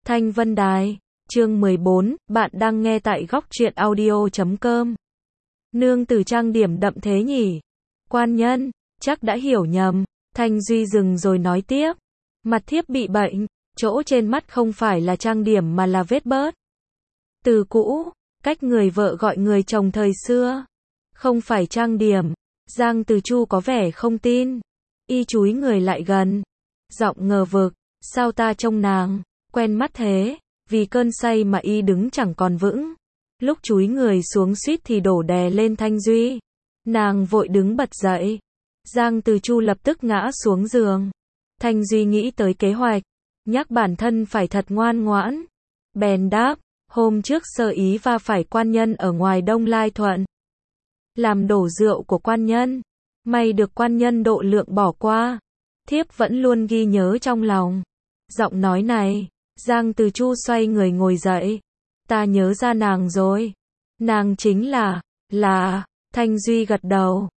Thanh Vân Đài, chương 14, bạn đang nghe tại góc truyện audio.com. Nương tử trang điểm đậm thế nhỉ? Quan nhân, chắc đã hiểu nhầm. Thanh Duy dừng rồi nói tiếp. Mặt thiếp bị bệnh, chỗ trên mắt không phải là trang điểm mà là vết bớt. Từ cũ, cách người vợ gọi người chồng thời xưa. Không phải trang điểm. Giang Từ Chu có vẻ không tin. Y chúi người lại gần. Giọng ngờ vực, sao ta trông nàng quen mắt thế, vì cơn say mà y đứng chẳng còn vững. Lúc chúi người xuống suýt thì đổ đè lên Thanh Duy. Nàng vội đứng bật dậy. Giang Từ Chu lập tức ngã xuống giường. Thanh Duy nghĩ tới kế hoạch, nhắc bản thân phải thật ngoan ngoãn. Bèn đáp, hôm trước sơ ý va phải quan nhân ở ngoài Đông Lai Thuận. Làm đổ rượu của quan nhân. May được quan nhân độ lượng bỏ qua. Thiếp vẫn luôn ghi nhớ trong lòng. Giọng nói này, Giang Từ Chu xoay người ngồi dậy. Ta nhớ ra nàng rồi. Nàng chính là, Thanh Duy gật đầu.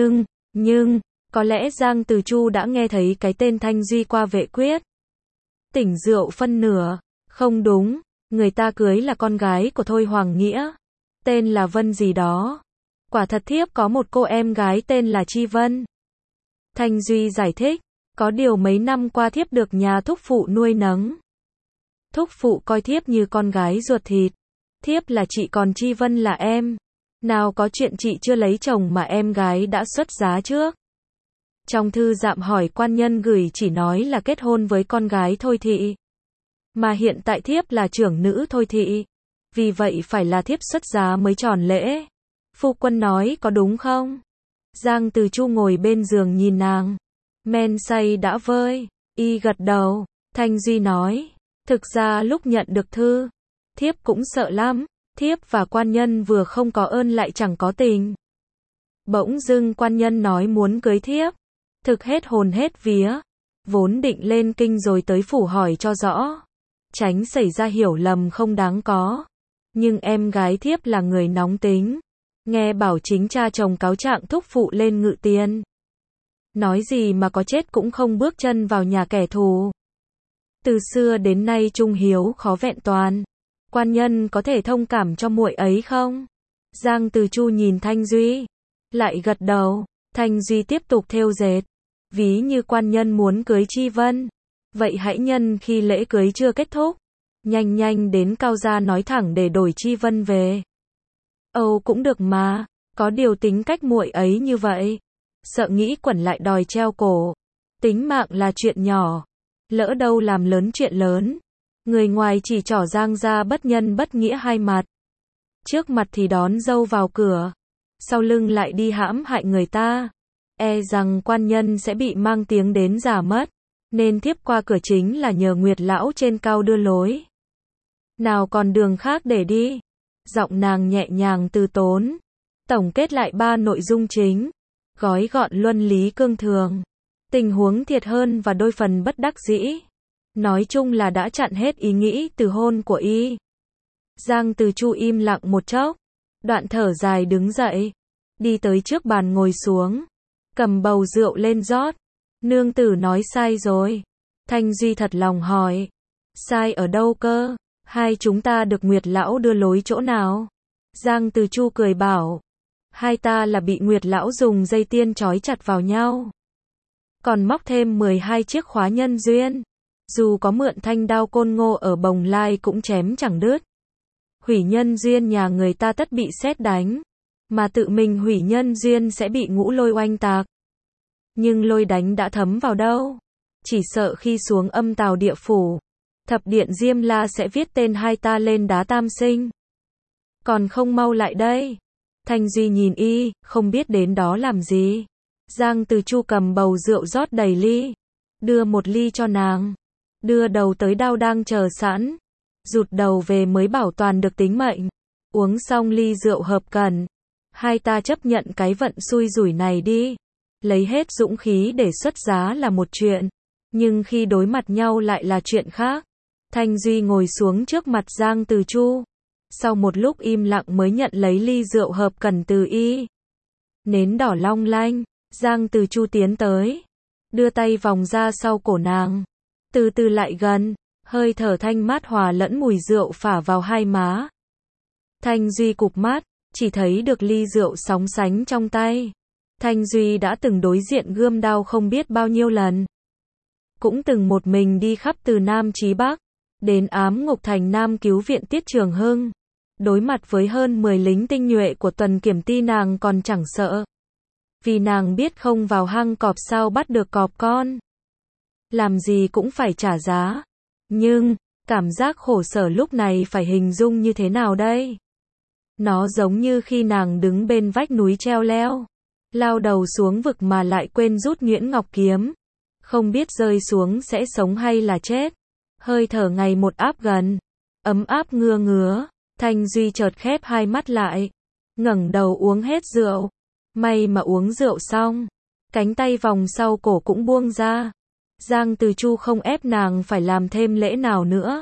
Nhưng, có lẽ Giang Từ Chu đã nghe thấy cái tên Thanh Duy qua vệ quyết. Tỉnh rượu phân nửa. Không đúng, người ta cưới là con gái của Thôi Hoàng Nghĩa. Tên là Vân gì đó. Quả thật thiếp có một cô em gái tên là Chi Vân. Thanh Duy giải thích. Có điều mấy năm qua thiếp được nhà thúc phụ nuôi nấng. Thúc phụ coi thiếp như con gái ruột thịt. Thiếp là chị còn Chi Vân là em. Nào có chuyện chị chưa lấy chồng mà em gái đã xuất giá trước. Trong thư dạm hỏi quan nhân gửi chỉ nói là kết hôn với con gái Thôi thị. Mà hiện tại thiếp là trưởng nữ Thôi thị. Vì vậy phải là thiếp xuất giá mới tròn lễ. Phu quân nói có đúng không? Giang Từ Chu ngồi bên giường nhìn nàng. Men say đã vơi, y gật đầu. Thanh Duy nói, thực ra lúc nhận được thư, thiếp cũng sợ lắm. Thiếp và quan nhân vừa không có ơn lại chẳng có tình. Bỗng dưng quan nhân nói muốn cưới thiếp. Thực hết hồn hết vía. Vốn định lên kinh rồi tới phủ hỏi cho rõ. Tránh xảy ra hiểu lầm không đáng có. Nhưng em gái thiếp là người nóng tính. Nghe bảo chính cha chồng cáo trạng thúc phụ lên ngự tiền. Nói gì mà có chết cũng không bước chân vào nhà kẻ thù. Từ xưa đến nay trung hiếu khó vẹn toàn. Quan nhân có thể thông cảm cho muội ấy không? Giang Từ Chu nhìn Thanh Duy. Lại gật đầu. Thanh Duy tiếp tục thêu dệt. Ví như quan nhân muốn cưới Chi Vân. Vậy hãy nhân khi lễ cưới chưa kết thúc. Nhanh đến Cao Gia nói thẳng để đổi Chi Vân về. Âu cũng được mà. Có điều tính cách muội ấy như vậy. Sợ nghĩ quẩn lại đòi treo cổ. Tính mạng là chuyện nhỏ. Lỡ đâu làm lớn chuyện lớn. Người ngoài chỉ trỏ Giang gia bất nhân bất nghĩa hai mặt. Trước mặt thì đón dâu vào cửa. Sau lưng lại đi hãm hại người ta. E rằng quan nhân sẽ bị mang tiếng đến giả mất. Nên thiếp qua cửa chính là nhờ Nguyệt lão trên cao đưa lối. Nào còn đường khác để đi. Giọng nàng nhẹ nhàng từ tốn. Tổng kết lại 3 nội dung chính. Gói gọn luân lý cương thường. Tình huống thiệt hơn và đôi phần bất đắc dĩ. Nói chung là đã chặn hết ý nghĩ từ hôn của y. Giang Từ Chu im lặng một chốc. Đoạn thở dài đứng dậy. Đi tới trước bàn ngồi xuống. Cầm bầu rượu lên rót. Nương tử nói sai rồi. Thanh Duy thật lòng hỏi. Sai ở đâu cơ? Hai chúng ta được Nguyệt lão đưa lối chỗ nào? Giang Từ Chu cười bảo. Hai ta là bị Nguyệt lão dùng dây tiên trói chặt vào nhau. Còn móc thêm 12 chiếc khóa nhân duyên. Dù có mượn thanh đao côn ngô ở Bồng Lai cũng chém chẳng đứt. Hủy nhân duyên nhà người ta tất bị sét đánh. Mà tự mình hủy nhân duyên sẽ bị ngũ lôi oanh tạc. Nhưng lôi đánh đã thấm vào đâu? Chỉ sợ khi xuống âm tào địa phủ. Thập điện Diêm La sẽ viết tên hai ta lên đá tam sinh. Còn không mau lại đây. Thanh Duy nhìn y, không biết đến đó làm gì. Giang Từ Chu cầm bầu rượu rót đầy ly. Đưa một ly cho nàng. Đưa đầu tới đao đang chờ sẵn. Rụt đầu về mới bảo toàn được tính mệnh. Uống xong ly rượu hợp cẩn. Hai ta chấp nhận cái vận xui rủi này đi. Lấy hết dũng khí để xuất giá là một chuyện. Nhưng khi đối mặt nhau lại là chuyện khác. Thanh Duy ngồi xuống trước mặt Giang Từ Chu. Sau một lúc im lặng mới nhận lấy ly rượu hợp cẩn từ y. Nến đỏ long lanh. Giang Từ Chu tiến tới. Đưa tay vòng ra sau cổ nàng. Từ từ lại gần. hơi thở thanh mát hòa lẫn mùi rượu phả vào hai má. Thanh Duy cụp mắt, chỉ thấy được ly rượu sóng sánh trong tay. Thanh Duy đã từng đối diện gươm đao không biết bao nhiêu lần. Cũng từng một mình đi khắp từ Nam chí Bắc, đến ám ngục thành Nam cứu viện Tiết Trường Hưng. Đối mặt với hơn 10 lính tinh nhuệ của Tuần Kiểm Ty nàng còn chẳng sợ. Vì nàng biết không vào hang cọp sao bắt được cọp con. Làm gì cũng phải trả giá. Nhưng, cảm giác khổ sở lúc này phải hình dung như thế nào đây? Nó giống như khi nàng đứng bên vách núi treo leo, lao đầu xuống vực mà lại quên rút nhuyễn ngọc kiếm. Không biết rơi xuống sẽ sống hay là chết. Hơi thở ngày một áp gần, ấm áp ngứa ngứa. Thanh Duy chợt khép hai mắt lại, ngẩng đầu uống hết rượu. May mà uống rượu xong, cánh tay vòng sau cổ cũng buông ra. Giang Từ Chu không ép nàng phải làm thêm lễ nào nữa.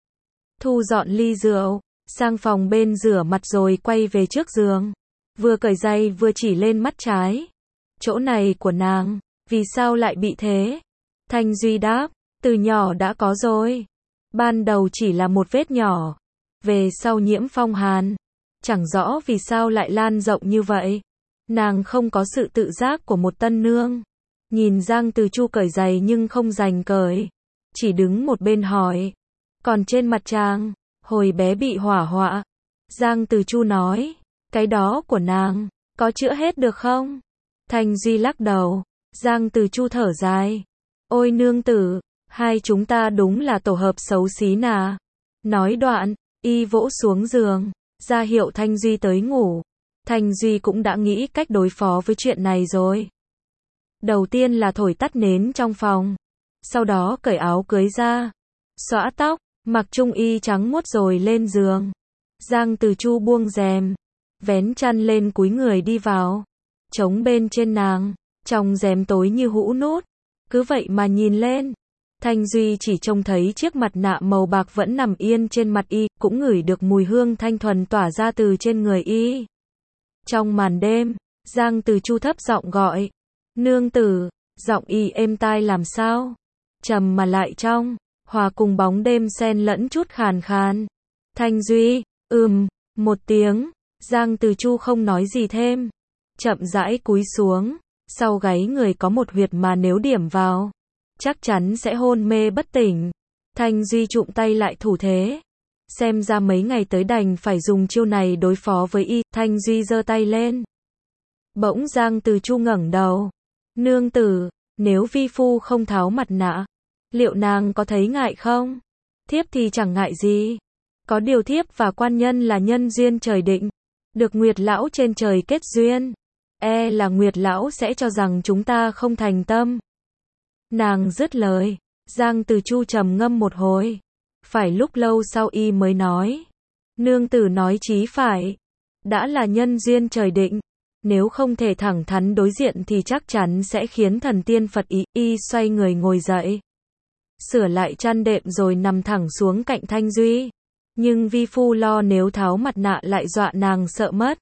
Thu dọn ly rượu, sang phòng bên rửa mặt rồi quay về trước giường. Vừa cởi giày vừa chỉ lên mắt trái. Chỗ này của nàng, vì sao lại bị thế? Thanh Duy đáp, từ nhỏ đã có rồi. Ban đầu chỉ là một vết nhỏ, về sau nhiễm phong hàn. Chẳng rõ vì sao lại lan rộng như vậy. Nàng không có sự tự giác của một tân nương. Nhìn Giang Từ Chu cởi giày nhưng không giành cởi. Chỉ đứng một bên hỏi. Còn trên mặt chàng, hồi bé bị hỏa hoạ. Giang Từ Chu nói, cái đó của nàng, có chữa hết được không? Thanh Duy lắc đầu. Giang Từ Chu thở dài. Ôi nương tử, hai chúng ta đúng là tổ hợp xấu xí nà. Nói đoạn, y vỗ xuống giường, ra hiệu Thanh Duy tới ngủ. Thanh Duy cũng đã nghĩ cách đối phó với chuyện này rồi. Đầu tiên là thổi tắt nến trong phòng. Sau đó cởi áo cưới ra, xõa tóc, mặc trung y trắng muốt rồi lên giường. Giang Từ Chu buông rèm, vén chăn lên cúi người đi vào. Trống bên trên nàng, trong rèm tối như hũ nút. Cứ vậy mà nhìn lên. Thanh Duy chỉ trông thấy chiếc mặt nạ màu bạc vẫn nằm yên trên mặt y, cũng ngửi được mùi hương thanh thuần tỏa ra từ trên người y. Trong màn đêm, Giang Từ Chu thấp giọng gọi. Nương tử, giọng y êm tai làm sao? Trầm mà lại trong, hòa cùng bóng đêm xen lẫn chút khàn khàn. Thanh Duy, một tiếng, Giang Từ Chu không nói gì thêm. Chậm rãi cúi xuống, sau gáy người có một huyệt mà nếu điểm vào, chắc chắn sẽ hôn mê bất tỉnh. Thanh Duy trụm tay lại thủ thế. Xem ra mấy ngày tới đành phải dùng chiêu này đối phó với y. Thanh Duy giơ tay lên. Bỗng Giang Từ Chu ngẩng đầu. Nương tử, nếu vi phu không tháo mặt nạ, liệu nàng có thấy ngại không? Thiếp thì chẳng ngại gì. Có điều thiếp và quan nhân là nhân duyên trời định, được Nguyệt lão trên trời kết duyên. E là Nguyệt lão sẽ cho rằng chúng ta không thành tâm. Nàng dứt lời, Giang Từ Chu trầm ngâm một hồi. Phải lúc lâu sau y mới nói. Nương tử nói chí phải. Đã là nhân duyên trời định, nếu không thể thẳng thắn đối diện thì chắc chắn sẽ khiến thần tiên Phật ý. Y xoay người ngồi dậy, sửa lại chăn đệm rồi nằm thẳng xuống cạnh Thanh Duy. Nhưng vi phu lo nếu tháo mặt nạ lại dọa nàng sợ mất.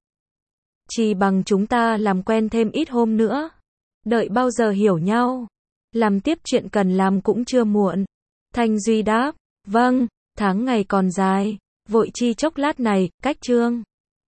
Chỉ bằng chúng ta làm quen thêm ít hôm nữa. Đợi bao giờ hiểu nhau, làm tiếp chuyện cần làm cũng chưa muộn. Thanh Duy đáp, vâng, tháng ngày còn dài, vội chi chốc lát này, cách chương.